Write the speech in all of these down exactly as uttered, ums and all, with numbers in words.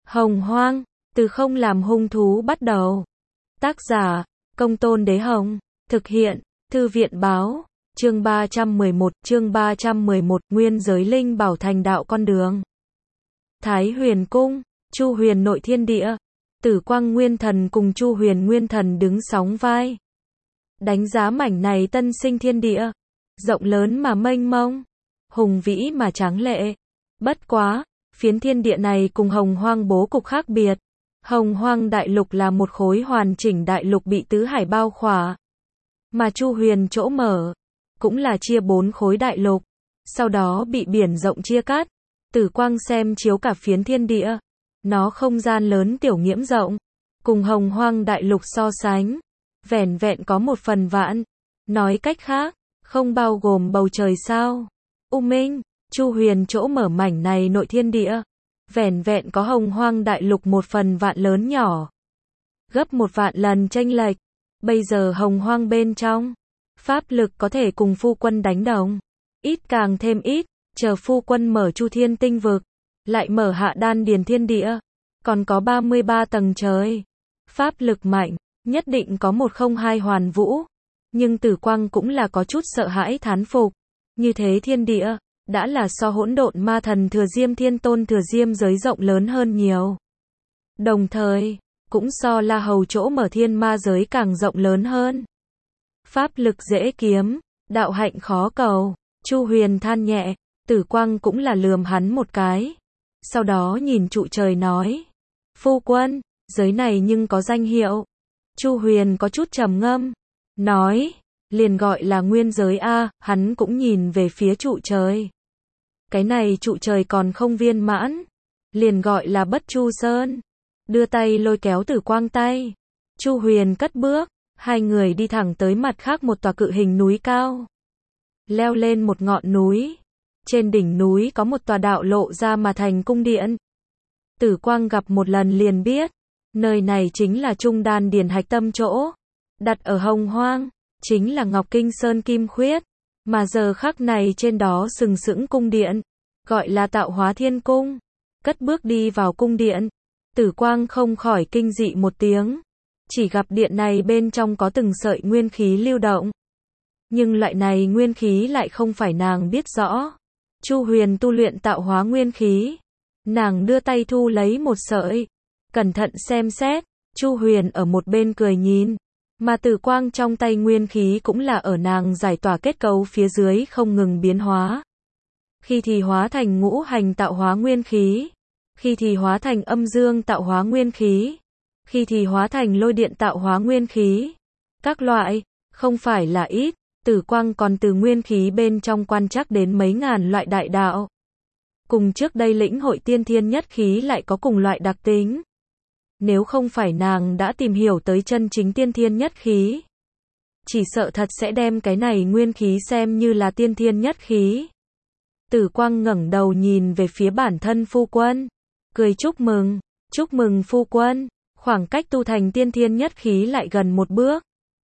Hồng Hoang, từ không làm hung thú bắt đầu. Tác giả, Công Tôn Đế Hồng. Thực hiện, Thư viện Báo. Chương ba trăm mười một, chương ba trăm mười một, Nguyên giới linh bảo thành đạo con đường. Thái Huyền Cung, Chu Huyền nội thiên địa. Tử Quang Nguyên Thần cùng Chu Huyền Nguyên Thần đứng sóng vai. Đánh giá mảnh này tân sinh thiên địa. Rộng lớn mà mênh mông. Hùng vĩ mà tráng lệ. Bất quá, phiến thiên địa này cùng Hồng Hoang bố cục khác biệt. Hồng Hoang đại lục là một khối hoàn chỉnh đại lục bị tứ hải bao khỏa. Mà Chu Huyền chỗ mở, cũng là chia bốn khối đại lục. Sau đó bị biển rộng chia cắt. Tử Quang xem chiếu cả phiến thiên địa. Nó không gian lớn tiểu nghiễm rộng. Cùng Hồng Hoang đại lục so sánh. Vẻn vẹn có một phần vạn. Nói cách khác, không bao gồm bầu trời sao. U Minh, Chu Huyền chỗ mở mảnh này nội thiên địa. Vẻn vẹn có Hồng Hoang đại lục một phần vạn lớn nhỏ. Gấp một vạn lần chênh lệch. Bây giờ Hồng Hoang bên trong, pháp lực có thể cùng phu quân đánh đồng. Ít càng thêm ít, chờ phu quân mở Chu Thiên tinh vực, lại mở Hạ Đan Điền thiên địa, còn có ba mươi ba tầng trời. Pháp lực mạnh, nhất định có một không hai hoàn vũ. Nhưng Tử Quang cũng là có chút sợ hãi thán phục. Như thế thiên địa, đã là so hỗn độn ma thần thừa diêm thiên tôn thừa diêm giới rộng lớn hơn nhiều. Đồng thời, cũng so La Hầu chỗ mở thiên ma giới càng rộng lớn hơn. Pháp lực dễ kiếm, đạo hạnh khó cầu. Chu Huyền than nhẹ, Tử Quang cũng là lườm hắn một cái. Sau đó nhìn trụ trời nói. Phu quân, giới này nhưng có danh hiệu. Chu Huyền có chút trầm ngâm. Nói, liền gọi là nguyên giới A, hắn cũng nhìn về phía trụ trời. Cái này trụ trời còn không viên mãn. Liền gọi là Bất Chu Sơn. Đưa tay lôi kéo Tử Quang tay. Chu Huyền cất bước. Hai người đi thẳng tới mặt khác một tòa cự hình núi cao. Leo lên một ngọn núi. Trên đỉnh núi có một tòa đạo lộ ra mà thành cung điện. Tử Quang gặp một lần liền biết. Nơi này chính là Trung Đan Điền hạch tâm chỗ. Đặt ở Hồng Hoang. Chính là Ngọc Kinh Sơn Kim Khuyết. Mà giờ khắc này trên đó sừng sững cung điện. Gọi là Tạo Hóa Thiên Cung. Cất bước đi vào cung điện. Tử Quang không khỏi kinh dị một tiếng. Chỉ gặp điện này bên trong có từng sợi nguyên khí lưu động. Nhưng loại này nguyên khí lại không phải nàng biết rõ. Chu Huyền tu luyện tạo hóa nguyên khí. Nàng đưa tay thu lấy một sợi. Cẩn thận xem xét. Chu Huyền ở một bên cười nhìn. Mà Tử Quang trong tay nguyên khí cũng là ở nàng giải tỏa kết cấu phía dưới không ngừng biến hóa. Khi thì hóa thành ngũ hành tạo hóa nguyên khí. Khi thì hóa thành âm dương tạo hóa nguyên khí. Khi thì hóa thành lôi điện tạo hóa nguyên khí. Các loại, không phải là ít. Tử Quang còn từ nguyên khí bên trong quan trắc đến mấy ngàn loại đại đạo. Cùng trước đây lĩnh hội tiên thiên nhất khí lại có cùng loại đặc tính. Nếu không phải nàng đã tìm hiểu tới chân chính tiên thiên nhất khí, chỉ sợ thật sẽ đem cái này nguyên khí xem như là tiên thiên nhất khí. Tử Quang ngẩng đầu nhìn về phía bản thân phu quân. Cười chúc mừng, chúc mừng phu quân, khoảng cách tu thành tiên thiên nhất khí lại gần một bước.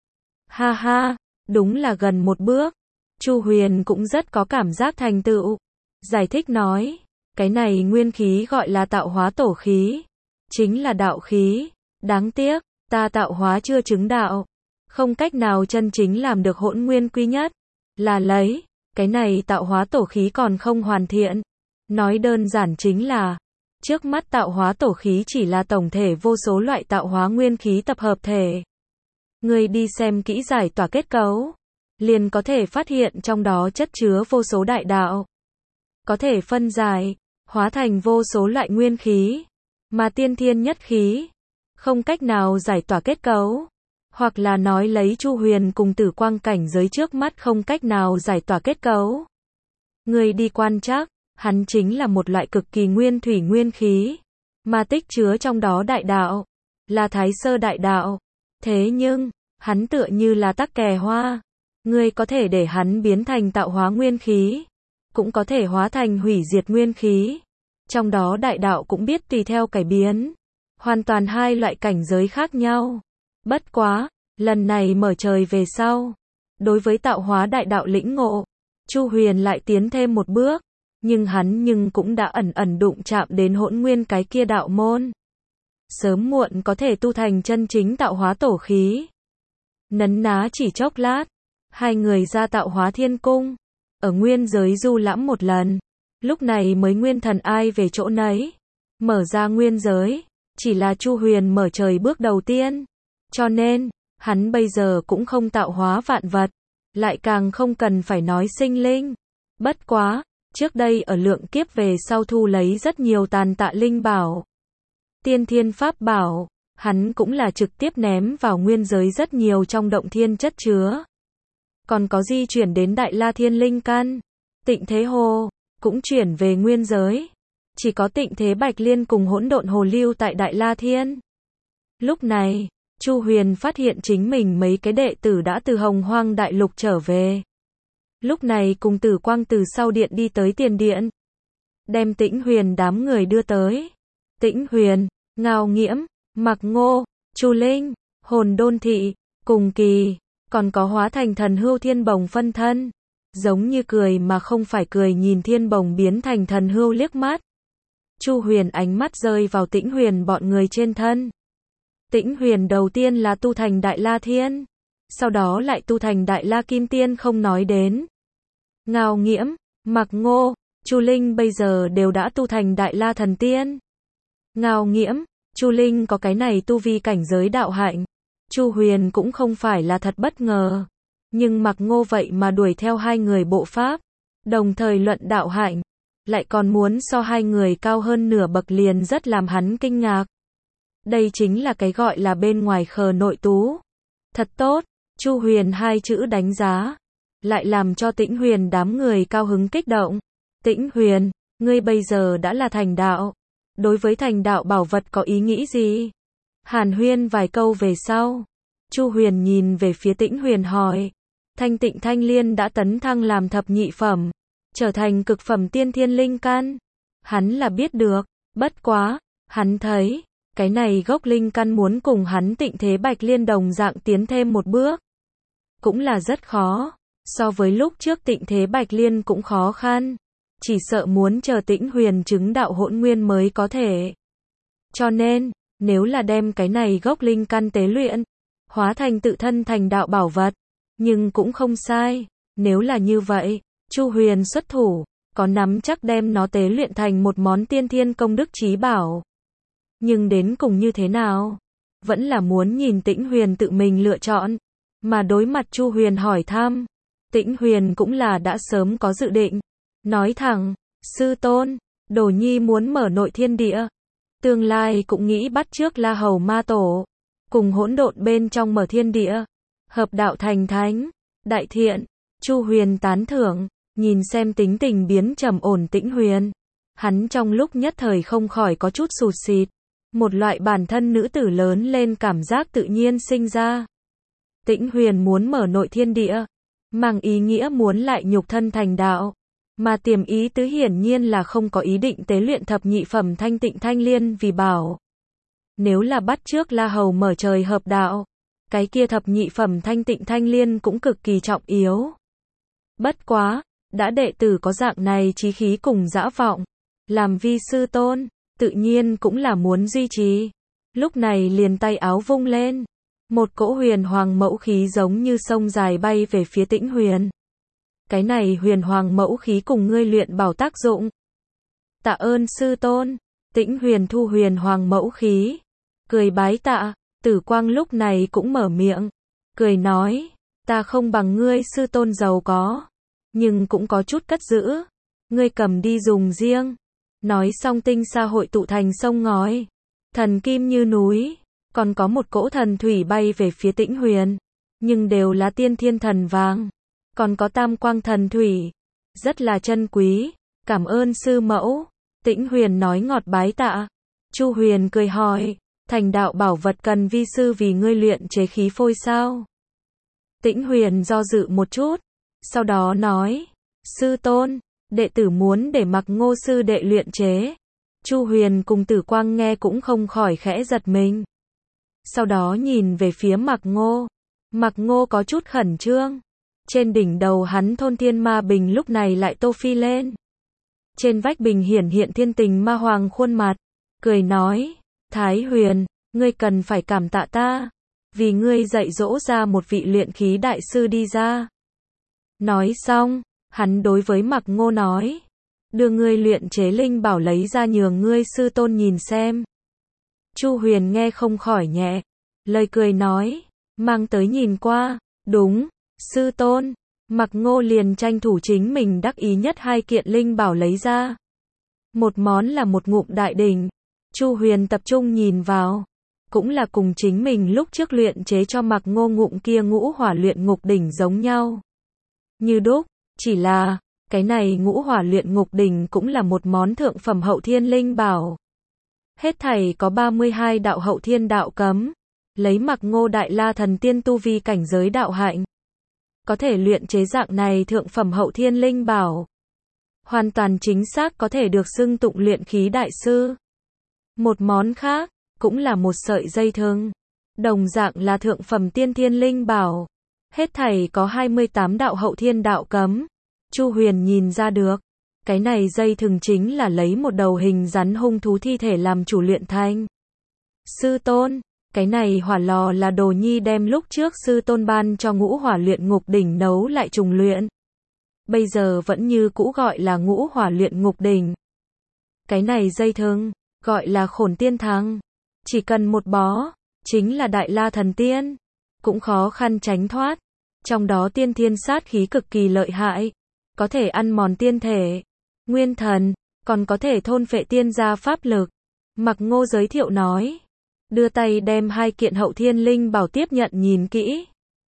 Ha ha, đúng là gần một bước. Chu Huyền cũng rất có cảm giác thành tựu. Giải thích nói, cái này nguyên khí gọi là tạo hóa tổ khí. Chính là đạo khí. Đáng tiếc, ta tạo hóa chưa chứng đạo. Không cách nào chân chính làm được hỗn nguyên quy nhất. Là lấy, cái này tạo hóa tổ khí còn không hoàn thiện. Nói đơn giản chính là, trước mắt tạo hóa tổ khí chỉ là tổng thể vô số loại tạo hóa nguyên khí tập hợp thể. Người đi xem kỹ giải tỏa kết cấu, liền có thể phát hiện trong đó chất chứa vô số đại đạo. Có thể phân giải, hóa thành vô số loại nguyên khí. Mà tiên thiên nhất khí, không cách nào giải tỏa kết cấu. Hoặc là nói lấy Chu Huyền cùng Tử Quang cảnh giới trước mắt không cách nào giải tỏa kết cấu. Người đi quan trắc, hắn chính là một loại cực kỳ nguyên thủy nguyên khí. Mà tích chứa trong đó đại đạo, là Thái Sơ đại đạo. Thế nhưng, hắn tựa như là tắc kè hoa. Người có thể để hắn biến thành tạo hóa nguyên khí. Cũng có thể hóa thành hủy diệt nguyên khí. Trong đó đại đạo cũng biết tùy theo cải biến. Hoàn toàn hai loại cảnh giới khác nhau. Bất quá, lần này mở trời về sau. Đối với tạo hóa đại đạo lĩnh ngộ, Chu Huyền lại tiến thêm một bước. nhưng hắn nhưng cũng đã ẩn ẩn đụng chạm đến hỗn nguyên cái kia đạo môn. Sớm muộn có thể tu thành chân chính tạo hóa tổ khí. Nấn ná chỉ chốc lát, hai người ra tạo hóa thiên cung, ở nguyên giới du lãm một lần, lúc này mới nguyên thần ai về chỗ nấy, mở ra nguyên giới, chỉ là Chu Huyền mở trời bước đầu tiên, cho nên, hắn bây giờ cũng không tạo hóa vạn vật, lại càng không cần phải nói sinh linh. Bất quá, trước đây ở lượng kiếp về sau thu lấy rất nhiều tàn tạ linh bảo, tiên thiên pháp bảo, hắn cũng là trực tiếp ném vào nguyên giới rất nhiều trong động thiên chất chứa. Còn có di chuyển đến Đại La Thiên Linh Căn, Tịnh Thế Hồ, cũng chuyển về nguyên giới. Chỉ có Tịnh Thế Bạch Liên cùng Hỗn Độn Hồ lưu tại Đại La Thiên. Lúc này, Chu Huyền phát hiện chính mình mấy cái đệ tử đã từ Hồng Hoang Đại Lục trở về. Lúc này cùng Tử Quang từ sau điện đi tới tiền điện, đem Tĩnh Huyền đám người đưa tới. Tĩnh Huyền, Ngao Nghiễm, Mặc Ngô, Chu Linh, Hồn Đôn Thị, cùng Kỳ, còn có hóa thành thần hưu Thiên Bồng phân thân, giống như cười mà không phải cười nhìn Thiên Bồng biến thành thần hưu liếc mắt. Chu Huyền ánh mắt rơi vào Tĩnh Huyền bọn người trên thân. Tĩnh Huyền đầu tiên là tu thành Đại La Thiên, sau đó lại tu thành Đại La Kim Tiên không nói đến. Ngao Nghiễm, Mặc Ngô, Chu Linh bây giờ đều đã tu thành Đại La Thần Tiên. Ngao Nghiễm, Chu Linh có cái này tu vi cảnh giới đạo hạnh, Chu Huyền cũng không phải là thật bất ngờ. Nhưng Mặc Ngô vậy mà đuổi theo hai người bộ pháp, đồng thời luận đạo hạnh, lại còn muốn so hai người cao hơn nửa bậc liền rất làm hắn kinh ngạc. Đây chính là cái gọi là bên ngoài khờ nội tú. Thật tốt, Chu Huyền hai chữ đánh giá, lại làm cho Tĩnh Huyền đám người cao hứng kích động. Tĩnh Huyền, ngươi bây giờ đã là thành đạo, đối với thành đạo bảo vật có ý nghĩ gì? Hàn huyên vài câu về sau, Chu Huyền nhìn về phía Tĩnh Huyền hỏi. Thanh Tịnh Thanh Liên đã tấn thăng làm thập nhị phẩm, trở thành cực phẩm tiên thiên linh căn. Hắn là biết được, bất quá, hắn thấy, cái này gốc linh căn muốn cùng hắn Tịnh Thế Bạch Liên đồng dạng tiến thêm một bước, cũng là rất khó. So với lúc trước Tịnh Thế Bạch Liên cũng khó khăn, chỉ sợ muốn chờ Tĩnh Huyền chứng đạo hỗn nguyên mới có thể. Cho nên, nếu là đem cái này gốc linh căn tế luyện, hóa thành tự thân thành đạo bảo vật, nhưng cũng không sai. Nếu là như vậy, Chu Huyền xuất thủ, có nắm chắc đem nó tế luyện thành một món tiên thiên công đức chí bảo. Nhưng đến cùng như thế nào, vẫn là muốn nhìn Tĩnh Huyền tự mình lựa chọn. Mà đối mặt Chu Huyền hỏi thăm, Tĩnh Huyền cũng là đã sớm có dự định, nói thẳng, sư tôn, Đồ Nhi muốn mở nội thiên địa, tương lai cũng nghĩ bắt chước La Hầu Ma Tổ, cùng hỗn độn bên trong mở thiên địa, hợp đạo thành thánh. Đại thiện. Chu Huyền tán thưởng, nhìn xem tính tình biến trầm ổn Tĩnh Huyền, hắn trong lúc nhất thời không khỏi có chút sụt sịt, một loại bản thân nữ tử lớn lên cảm giác tự nhiên sinh ra. Tĩnh Huyền muốn mở nội thiên địa, mang ý nghĩa muốn lại nhục thân thành đạo, mà tiềm ý tứ hiển nhiên là không có ý định tế luyện thập nhị phẩm Thanh Tịnh Thanh Liên vì bảo. Nếu là bắt trước La Hầu mở trời hợp đạo, cái kia thập nhị phẩm Thanh Tịnh Thanh Liên cũng cực kỳ trọng yếu. Bất quá, đã đệ tử có dạng này chí khí cùng dã vọng, làm vi sư tôn, tự nhiên cũng là muốn duy trì. Lúc này liền tay áo vung lên, một cỗ huyền hoàng mẫu khí giống như sông dài bay về phía Tĩnh Huyền. Cái này huyền hoàng mẫu khí cùng ngươi luyện bảo tác dụng. Tạ ơn sư tôn. Tĩnh Huyền thu huyền hoàng mẫu khí, cười bái tạ. Tử Quang lúc này cũng mở miệng, cười nói, ta không bằng ngươi sư tôn giàu có, nhưng cũng có chút cất giữ, ngươi cầm đi dùng riêng. Nói xong tinh sa hội tụ thành sông ngói, thần kim như núi, còn có một cỗ thần thủy bay về phía Tĩnh Huyền, nhưng đều là tiên thiên thần vàng, còn có tam quang thần thủy, rất là chân quý, cảm ơn sư mẫu. Tĩnh Huyền nói ngọt bái tạ. Chu Huyền cười hỏi, thành đạo bảo vật cần vi sư vì ngươi luyện chế khí phôi sao? Tĩnh Huyền do dự một chút, sau đó nói, sư tôn, đệ tử muốn để Mặc Ngô sư đệ luyện chế. Chu Huyền cùng Tử Quang nghe cũng không khỏi khẽ giật mình. Sau đó nhìn về phía Mặc Ngô, Mặc Ngô có chút khẩn trương. Trên đỉnh đầu hắn thôn thiên ma bình lúc này lại tô phi lên. Trên vách bình hiển hiện thiên tình ma hoàng khuôn mặt, cười nói, Thái Huyền, ngươi cần phải cảm tạ ta, vì ngươi dạy dỗ ra một vị luyện khí đại sư đi ra. Nói xong, hắn đối với Mạc Ngô nói, đưa ngươi luyện chế linh bảo lấy ra nhường ngươi sư tôn nhìn xem. Chu Huyền nghe không khỏi nhẹ, lời cười nói, mang tới nhìn qua, đúng, sư tôn. Mạc Ngô liền tranh thủ chính mình đắc ý nhất hai kiện linh bảo lấy ra. Một món là một ngụm đại đỉnh, Chu Huyền tập trung nhìn vào, cũng là cùng chính mình lúc trước luyện chế cho Mạc Ngô ngụm kia ngũ hỏa luyện ngục đỉnh giống nhau. Như đúc, chỉ là, cái này ngũ hỏa luyện ngục đỉnh cũng là một món thượng phẩm hậu thiên linh bảo. Hết thảy có ba mươi hai đạo hậu thiên đạo cấm, lấy Mạc Ngô đại la thần tiên tu vi cảnh giới đạo hạnh, có thể luyện chế dạng này thượng phẩm hậu thiên linh bảo. Hoàn toàn chính xác có thể được xưng tụng luyện khí đại sư. Một món khác, cũng là một sợi dây thừng, đồng dạng là thượng phẩm tiên thiên linh bảo. Hết thảy có hai mươi tám đạo hậu thiên đạo cấm. Chu Huyền nhìn ra được, cái này dây thừng chính là lấy một đầu hình rắn hung thú thi thể làm chủ luyện thành. Sư tôn, cái này hỏa lò là đồ nhi đem lúc trước sư tôn ban cho ngũ hỏa luyện ngục đỉnh nấu lại trùng luyện. Bây giờ vẫn như cũ gọi là ngũ hỏa luyện ngục đỉnh. Cái này dây thừng, gọi là khổn tiên thắng. Chỉ cần một bó, chính là đại la thần tiên, cũng khó khăn tránh thoát. Trong đó tiên thiên sát khí cực kỳ lợi hại, có thể ăn mòn tiên thể, nguyên thần, còn có thể thôn phệ tiên gia pháp lực. Mạc Ngô giới thiệu nói, đưa tay đem hai kiện hậu thiên linh bảo tiếp nhận nhìn kỹ.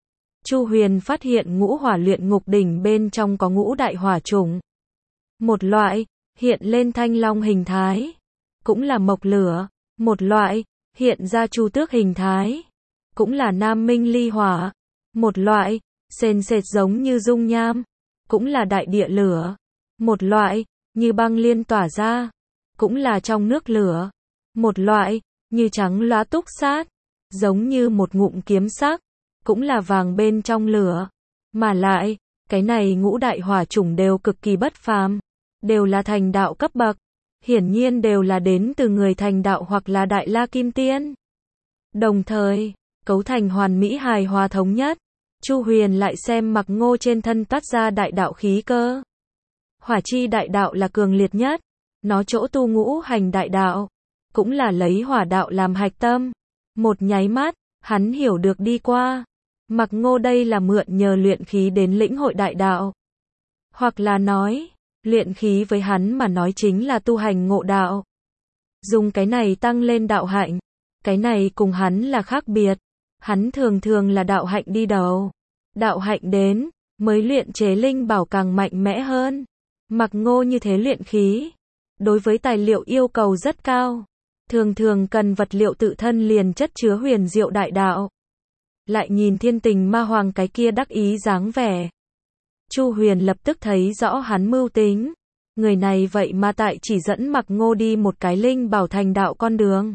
Chu Huyền phát hiện ngũ hỏa luyện ngục đỉnh bên trong có ngũ đại hỏa chủng. Một loại, hiện lên thanh long hình thái, cũng là mộc lửa. Một loại, hiện ra chu tước hình thái, cũng là nam minh ly hỏa. Một loại, sền sệt giống như dung nham, cũng là đại địa lửa. Một loại, như băng liên tỏa ra, cũng là trong nước lửa. Một loại, như trắng lóa túc sát, giống như một ngụm kiếm sắc, cũng là vàng bên trong lửa. Mà lại, cái này ngũ đại hỏa chủng đều cực kỳ bất phàm, đều là thành đạo cấp bậc, hiển nhiên đều là đến từ người thành đạo hoặc là đại la kim tiên. Đồng thời, cấu thành hoàn mỹ hài hòa thống nhất. Chu Huyền lại xem Mạc Ngô trên thân toát ra đại đạo khí cơ. Hỏa chi đại đạo là cường liệt nhất, nó chỗ tu ngũ hành đại đạo, cũng là lấy hỏa đạo làm hạch tâm. Một nháy mắt, hắn hiểu được đi qua. Mạc Ngô đây là mượn nhờ luyện khí đến lĩnh hội đại đạo. Hoặc là nói, luyện khí với hắn mà nói chính là tu hành ngộ đạo. Dùng cái này tăng lên đạo hạnh, cái này cùng hắn là khác biệt. Hắn thường thường là đạo hạnh đi đầu. Đạo hạnh đến, mới luyện chế linh bảo càng mạnh mẽ hơn. Mạc Ngô như thế luyện khí, đối với tài liệu yêu cầu rất cao. Thường thường cần vật liệu tự thân liền chất chứa huyền diệu đại đạo. Lại nhìn thiên tình ma hoàng cái kia đắc ý dáng vẻ. Chu Huyền lập tức thấy rõ hắn mưu tính. Người này vậy mà tại chỉ dẫn Mạc Ngô đi một cái linh bảo thành đạo con đường.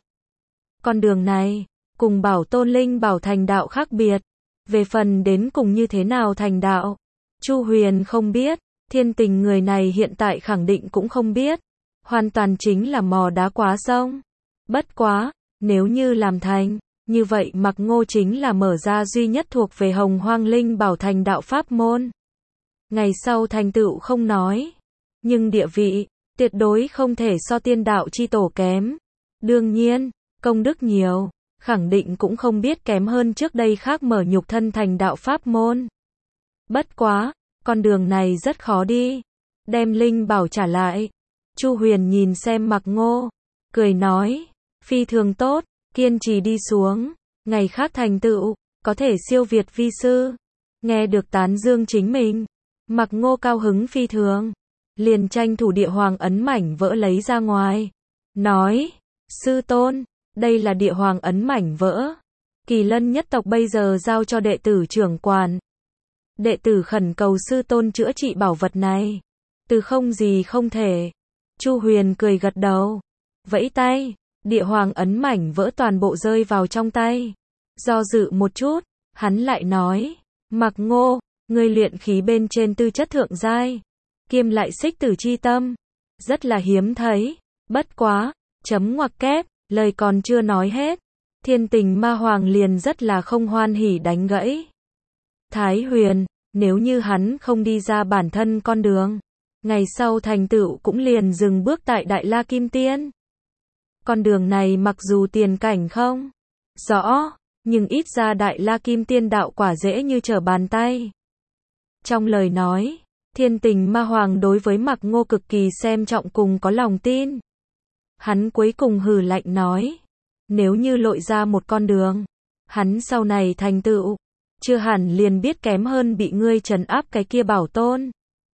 Con đường này, cùng bảo tôn linh bảo thành đạo khác biệt. Về phần đến cùng như thế nào thành đạo, Chu Huyền không biết. Thiên tình người này hiện tại khẳng định cũng không biết. Hoàn toàn chính là mò đá quá sông. Bất quá, nếu như làm thành, như vậy Mạc Ngô chính là mở ra duy nhất thuộc về Hồng Hoang Linh bảo thành đạo pháp môn. Ngày sau thành tựu không nói, nhưng địa vị, tuyệt đối không thể so tiên đạo chi tổ kém. Đương nhiên, công đức nhiều, khẳng định cũng không biết kém hơn trước đây khác mở nhục thân thành đạo pháp môn. Bất quá, con đường này rất khó đi. Đem linh bảo trả lại. Chu Huyền nhìn xem Mạc Ngô, cười nói, phi thường tốt, kiên trì đi xuống, ngày khác thành tựu, có thể siêu việt vi sư. Nghe được tán dương chính mình, Mạc Ngô cao hứng phi thường, liền tranh thủ địa hoàng ấn mảnh vỡ lấy ra ngoài, nói, sư tôn, đây là địa hoàng ấn mảnh vỡ, Kỳ Lân nhất tộc bây giờ giao cho đệ tử trưởng quản. Đệ tử khẩn cầu sư tôn chữa trị bảo vật này, từ không gì không thể. Chu Huyền cười gật đầu, vẫy tay, địa hoàng ấn mảnh vỡ toàn bộ rơi vào trong tay. Do dự một chút, hắn lại nói, Mạc Ngô, ngươi luyện khí bên trên tư chất thượng giai, kiêm lại xích tử chi tâm, rất là hiếm thấy. Bất quá, chấm ngoặc kép, lời còn chưa nói hết. Thiên Tình Ma Hoàng liền rất là không hoan hỉ đánh gãy. Thái Huyền, nếu như hắn không đi ra bản thân con đường, ngày sau thành tựu cũng liền dừng bước tại Đại La Kim Tiên. Con đường này mặc dù tiền cảnh không rõ, nhưng ít ra Đại La Kim Tiên đạo quả dễ như trở bàn tay. Trong lời nói, Thiên Tình Ma Hoàng đối với Mạc Ngô cực kỳ xem trọng cùng có lòng tin. Hắn cuối cùng hừ lạnh nói, nếu như lội ra một con đường, hắn sau này thành tựu, chưa hẳn liền biết kém hơn bị ngươi trấn áp cái kia bảo tôn.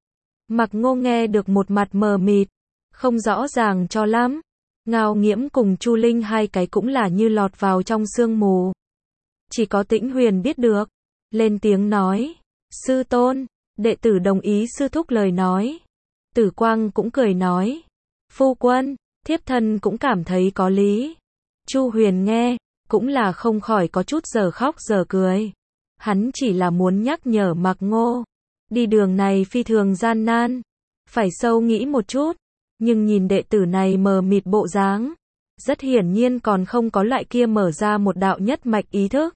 Mạc Ngô nghe được một mặt mờ mịt, không rõ ràng cho lắm. Ngao Nghiễm cùng Chu Linh hai cái cũng là như lọt vào trong sương mù. Chỉ có Tĩnh Huyền biết được, lên tiếng nói, sư tôn, đệ tử đồng ý sư thúc lời nói. Tử Quang cũng cười nói, phu quân, thiếp thân cũng cảm thấy có lý. Chu Huyền nghe, cũng là không khỏi có chút giờ khóc giờ cười. Hắn chỉ là muốn nhắc nhở Mạc Ngô, đi đường này phi thường gian nan, phải sâu nghĩ một chút. Nhưng nhìn đệ tử này mờ mịt bộ dáng, rất hiển nhiên còn không có loại kia mở ra một đạo nhất mạch ý thức.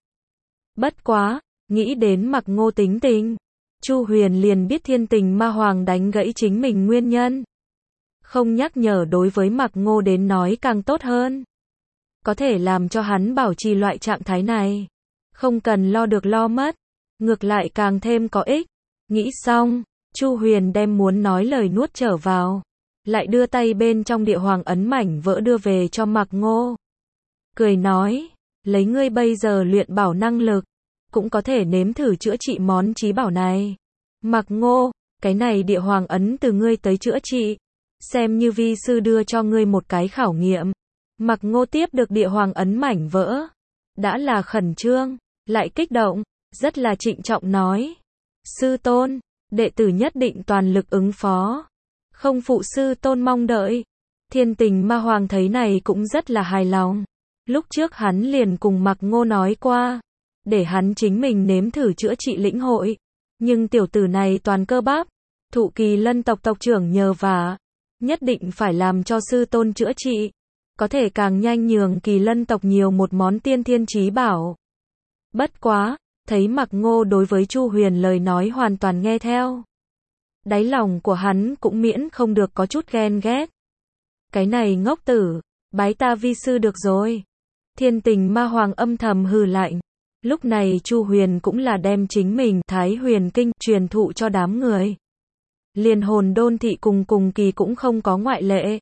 Bất quá, nghĩ đến Mạc Ngô tính tình, Chu Huyền liền biết Thiên Tình Ma Hoàng đánh gãy chính mình nguyên nhân. Không nhắc nhở đối với Mạc Ngô đến nói càng tốt hơn. Có thể làm cho hắn bảo trì loại trạng thái này. Không cần lo được lo mất. Ngược lại càng thêm có ích. Nghĩ xong, Chu Huyền đem muốn nói lời nuốt trở vào. Lại đưa tay bên trong địa hoàng ấn mảnh vỡ đưa về cho Mạc Ngô. Cười nói, lấy ngươi bây giờ luyện bảo năng lực, cũng có thể nếm thử chữa trị món trí bảo này. Mạc Ngô, cái này địa hoàng ấn từ ngươi tới chữa trị, xem như vi sư đưa cho ngươi một cái khảo nghiệm. Mạc Ngô tiếp được địa hoàng ấn mảnh vỡ, đã là khẩn trương, lại kích động, rất là trịnh trọng nói, sư tôn, đệ tử nhất định toàn lực ứng phó, không phụ sư tôn mong đợi. Thiên Tình Ma Hoàng thấy này cũng rất là hài lòng. Lúc trước hắn liền cùng Mạc Ngô nói qua, để hắn chính mình nếm thử chữa trị lĩnh hội. Nhưng tiểu tử này toàn cơ bắp, thụ Kỳ Lân tộc tộc trưởng nhờ vả, nhất định phải làm cho sư tôn chữa trị, có thể càng nhanh nhường Kỳ Lân tộc nhiều một món tiên thiên chí bảo. Bất quá, thấy Mạc Ngô đối với Chu Huyền lời nói hoàn toàn nghe theo. Đáy lòng của hắn cũng miễn không được có chút ghen ghét. Cái này ngốc tử, bái ta vi sư được rồi. Thiên Tình Ma Hoàng âm thầm hừ lạnh. Lúc này Chu Huyền cũng là đem chính mình Thái Huyền Kinh truyền thụ cho đám người. Liền Hồn Đôn Thị cùng cùng kỳ cũng không có ngoại lệ.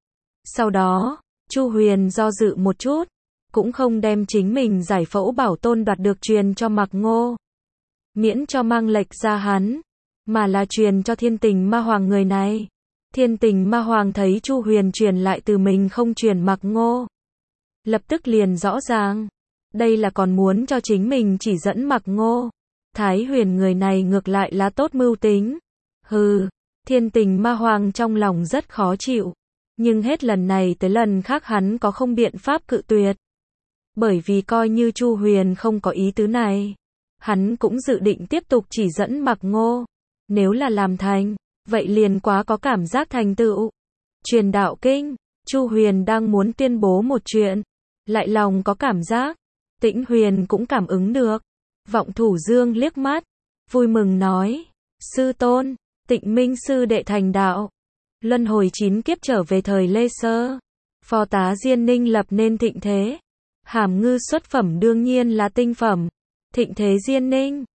Sau đó, Chu Huyền do dự một chút, cũng không đem chính mình giải phẫu bảo tôn đoạt được truyền cho Mạc Ngô. Miễn cho mang lệch ra hắn, mà là truyền cho Thiên Tình Ma Hoàng người này. Thiên Tình Ma Hoàng thấy Chu Huyền truyền lại từ mình không truyền Mạc Ngô. Lập tức liền rõ ràng, đây là còn muốn cho chính mình chỉ dẫn Mạc Ngô. Thái Huyền người này ngược lại là tốt mưu tính. Hừ, Thiên Tình Ma Hoàng trong lòng rất khó chịu. Nhưng hết lần này tới lần khác hắn có không biện pháp cự tuyệt. Bởi vì coi như Chu Huyền không có ý tứ này, hắn cũng dự định tiếp tục chỉ dẫn Mạc Ngô. Nếu là làm thành, vậy liền quá có cảm giác thành tựu. Truyền đạo kinh, Chu Huyền đang muốn tuyên bố một chuyện, lại lòng có cảm giác. Tĩnh Huyền cũng cảm ứng được. Vọng Thủ Dương liếc mắt, vui mừng nói, sư tôn, Tịnh Minh sư đệ thành đạo. Luân hồi chín kiếp trở về thời Lê Sơ. Phò tá Diên Ninh lập nên thịnh thế. Hàm Ngư xuất phẩm đương nhiên là tinh phẩm. Thịnh thế Diên Ninh.